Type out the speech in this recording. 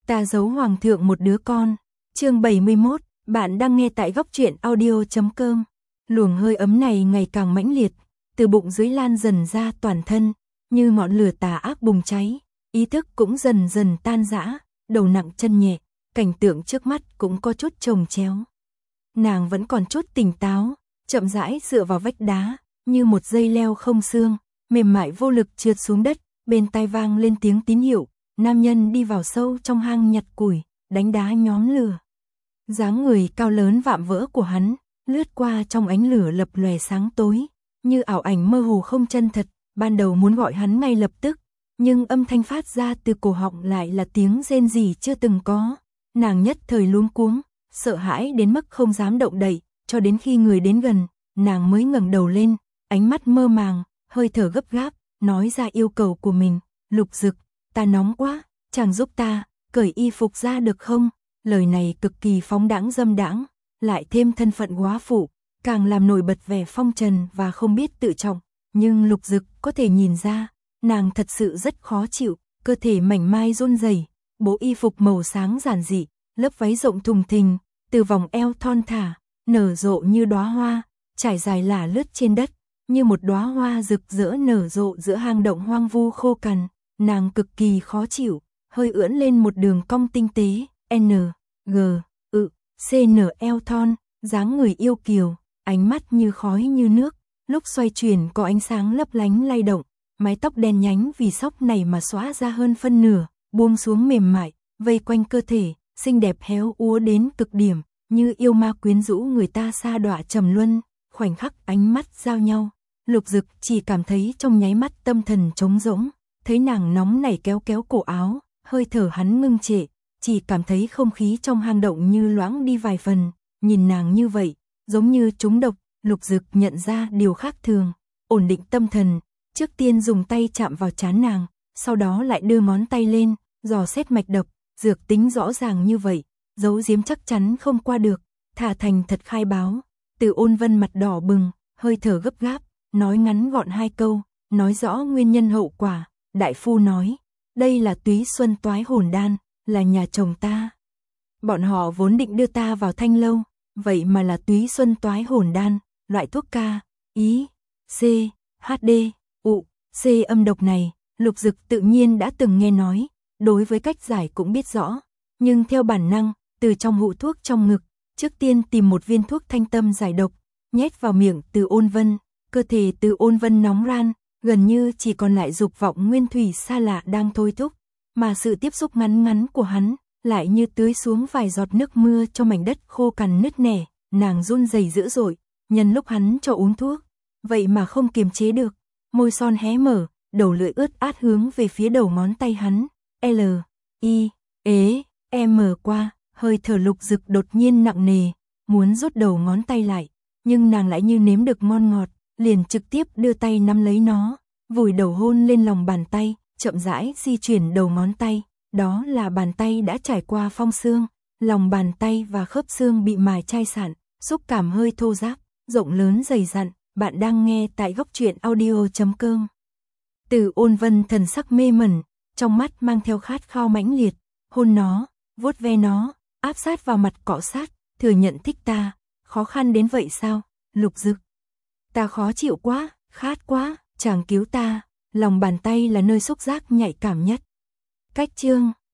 Ta giấu hoàng thượng một đứa con. Chương 71, bạn đang nghe tại góc truyện audio.com. Luồng hơi ấm này ngày càng mãnh liệt, từ bụng dưới lan dần ra toàn thân, như ngọn lửa tà ác bùng cháy, ý thức cũng dần dần tan rã, đầu nặng chân nhẹ, cảnh tượng trước mắt cũng có chút chồng chéo. Nàng vẫn còn chút tỉnh táo, chậm rãi dựa vào vách đá, như một dây leo không xương, mềm mại vô lực trượt xuống đất, bên tai vang lên tiếng tín hiệu, nam nhân đi vào sâu trong hang nhặt củi, đánh đá nhóm lửa. Dáng người cao lớn vạm vỡ của hắn, lướt qua trong ánh lửa lập lòe sáng tối, như ảo ảnh mơ hồ không chân thật, ban đầu muốn gọi hắn ngay lập tức, nhưng âm thanh phát ra từ cổ họng lại là tiếng rên rỉ chưa từng có. Nàng nhất thời luống cuống, sợ hãi đến mức không dám động đậy, cho đến khi người đến gần, nàng mới ngẩng đầu lên, ánh mắt mơ màng, hơi thở gấp gáp, nói ra yêu cầu của mình. Lục Dực, ta nóng quá, chàng giúp ta, cởi y phục ra được không? Lời này cực kỳ phóng đãng dâm đãng, lại thêm thân phận góa phụ, càng làm nổi bật vẻ phong trần và không biết tự trọng. Nhưng Lục Dực có thể nhìn ra, nàng thật sự rất khó chịu, cơ thể mảnh mai run rẩy, bộ y phục màu sáng giản dị, lớp váy rộng thùng thình, từ vòng eo thon thả, nở rộ như đóa hoa, trải dài lả lướt trên đất, như một đóa hoa rực rỡ nở rộ giữa hang động hoang vu khô cằn. Nàng cực kỳ khó chịu, hơi ưỡn lên một đường cong tinh tế, CN eo thon, dáng người yêu kiều, ánh mắt như khói như nước, lúc xoay chuyển có ánh sáng lấp lánh lay động, mái tóc đen nhánh vì sóc này mà xõa ra hơn phân nửa, buông xuống mềm mại, vây quanh cơ thể, xinh đẹp héo úa đến cực điểm, như yêu ma quyến rũ người ta sa đọa trầm luân. Khoảnh khắc ánh mắt giao nhau, Lục Dực chỉ cảm thấy trong nháy mắt tâm thần trống rỗng, thấy nàng nóng nảy kéo kéo cổ áo, hơi thở hắn ngưng trệ, chỉ cảm thấy không khí trong hang động như loãng đi vài phần, nhìn nàng như vậy, giống như trúng độc. Lục Dực nhận ra điều khác thường, ổn định tâm thần, trước tiên dùng tay chạm vào trán nàng, sau đó lại đưa ngón tay lên, dò xét mạch đập, dược tính rõ ràng như vậy, giấu giếm chắc chắn không qua được, thả thành thật khai báo. Từ Ôn Vân mặt đỏ bừng, hơi thở gấp gáp, nói ngắn gọn hai câu, nói rõ nguyên nhân hậu quả. Đại phu nói, đây là túy xuân toái hồn đan, là nhà chồng ta. Bọn họ vốn định đưa ta vào Thanh Lâu, vậy mà là túy xuân toái hồn đan, loại thuốc K, I, C, HD, U, C âm độc này, Lục Dực tự nhiên đã từng nghe nói, đối với cách giải cũng biết rõ, nhưng theo bản năng, từ trong hũ thuốc trong ngực, trước tiên tìm một viên thuốc thanh tâm giải độc, nhét vào miệng Từ Ôn Vân, cơ thể Từ Ôn Vân nóng ran, gần như chỉ còn lại dục vọng nguyên thủy xa lạ đang thôi thúc, mà sự tiếp xúc ngắn ngắn của hắn lại như tưới xuống vài giọt nước mưa cho mảnh đất khô cằn nứt nẻ. Nàng run rẩy dữ dội, nhân lúc hắn cho uống thuốc, vậy mà không kiềm chế được, môi son hé mở, đầu lưỡi ướt át hướng về phía đầu ngón tay hắn, L, I, M qua, hơi thở Lục Dực đột nhiên nặng nề, muốn rút đầu ngón tay lại, nhưng nàng lại như nếm được ngon ngọt, liền trực tiếp đưa tay nắm lấy nó, vùi đầu hôn lên lòng bàn tay, chậm rãi di chuyển đầu ngón tay, đó là bàn tay đã trải qua phong xương, lòng bàn tay và khớp xương bị mài chai sạn, xúc cảm hơi thô ráp, rộng lớn dày dặn. Bạn đang nghe tại góc truyện audio.com. Từ Ôn Vân thần sắc mê mẩn, trong mắt mang theo khát khao mãnh liệt, hôn nó, vuốt ve nó, áp sát vào mặt cọ sát, thừa nhận thích ta, khó khăn đến vậy sao? Lục Dực, ta khó chịu quá, khát quá, chàng cứu ta. Lòng bàn tay là nơi xúc giác nhạy cảm nhất. Cách chương